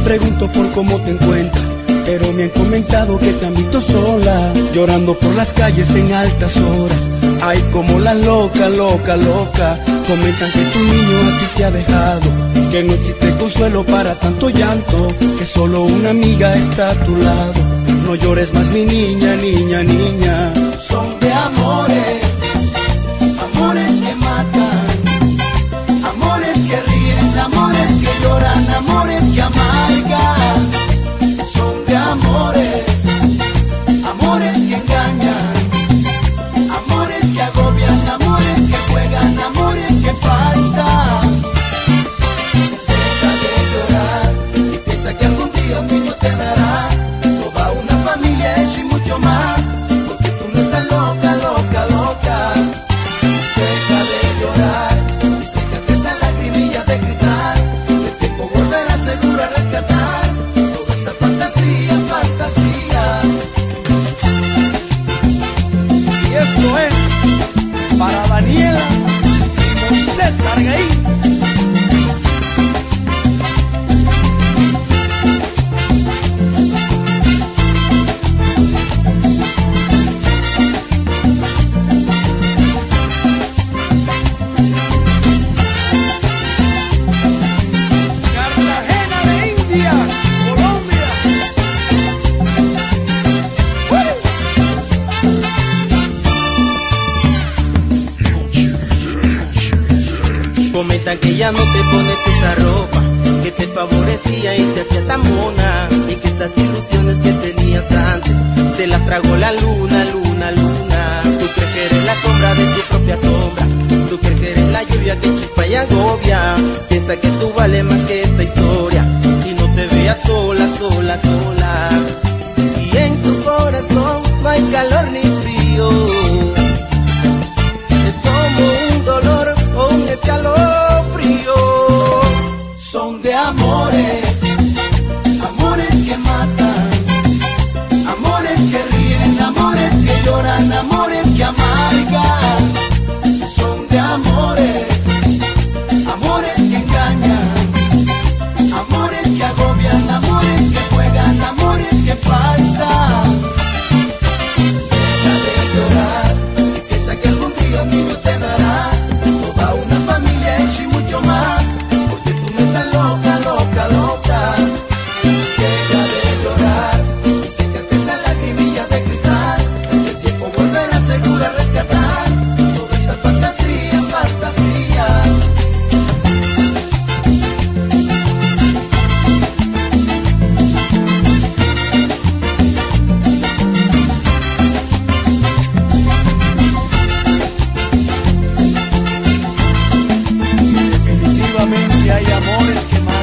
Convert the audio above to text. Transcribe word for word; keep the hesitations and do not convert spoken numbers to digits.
pregunto por cómo te encuentras, pero me han comentado que te han visto sola, llorando por las calles en altas horas. Ay, como la loca, loca, loca. Comentan que tu niño a ti te ha dejado, que no existe consuelo para tanto llanto, que solo una amiga está a tu lado. No llores más, mi niña, niña, niña. Son de amores, amores que matan, amores que ríen, amores que lloran, amores que amargan. Son de amores, amores que engañan, amores que agobian, amores que juegan, amores que faltan. Deja de llorar y piensa que algún día un niño te dará toda una familia, eso y mucho más, porque tú no estás loca, loca, loca. Deja de llorar y sécate esa lagrimilla de cristal, el tiempo volverá seguro a rescatar toda esa fantasía, fantasía. Y esto es para Daniela y César Gay. Comentan que ya no te pones esa ropa que te favorecía y te hacía tan mona, y que esas ilusiones que tenías antes se las tragó la luna, luna, luna. Tú crees que eres la sombra de tu propia sombra, tú crees que eres la lluvia que chispa y agobia. Piensa que tú vales más que esta historia y no te veas sola, sola, sola. Y en tu corazón no hay calor ni frío, es como un dolor o un escalofrío. Son de amores, amores que matan, amores que ríen, amores que lloran, amores que amargan. Son de amores, amores que engañan, amores que agobian, amores que juegan, amores que faltan. Deja de llorar y piensa que algún día un niño te dará toda una familia, eso y mucho más, porque tú no estás loca, loca, loca. Deja de llorar y sécate esa lagrimilla de cristal, el tiempo volverá seguro a rescatar toda esa fantasía, fantasía. Definitivamente hay amores que matan.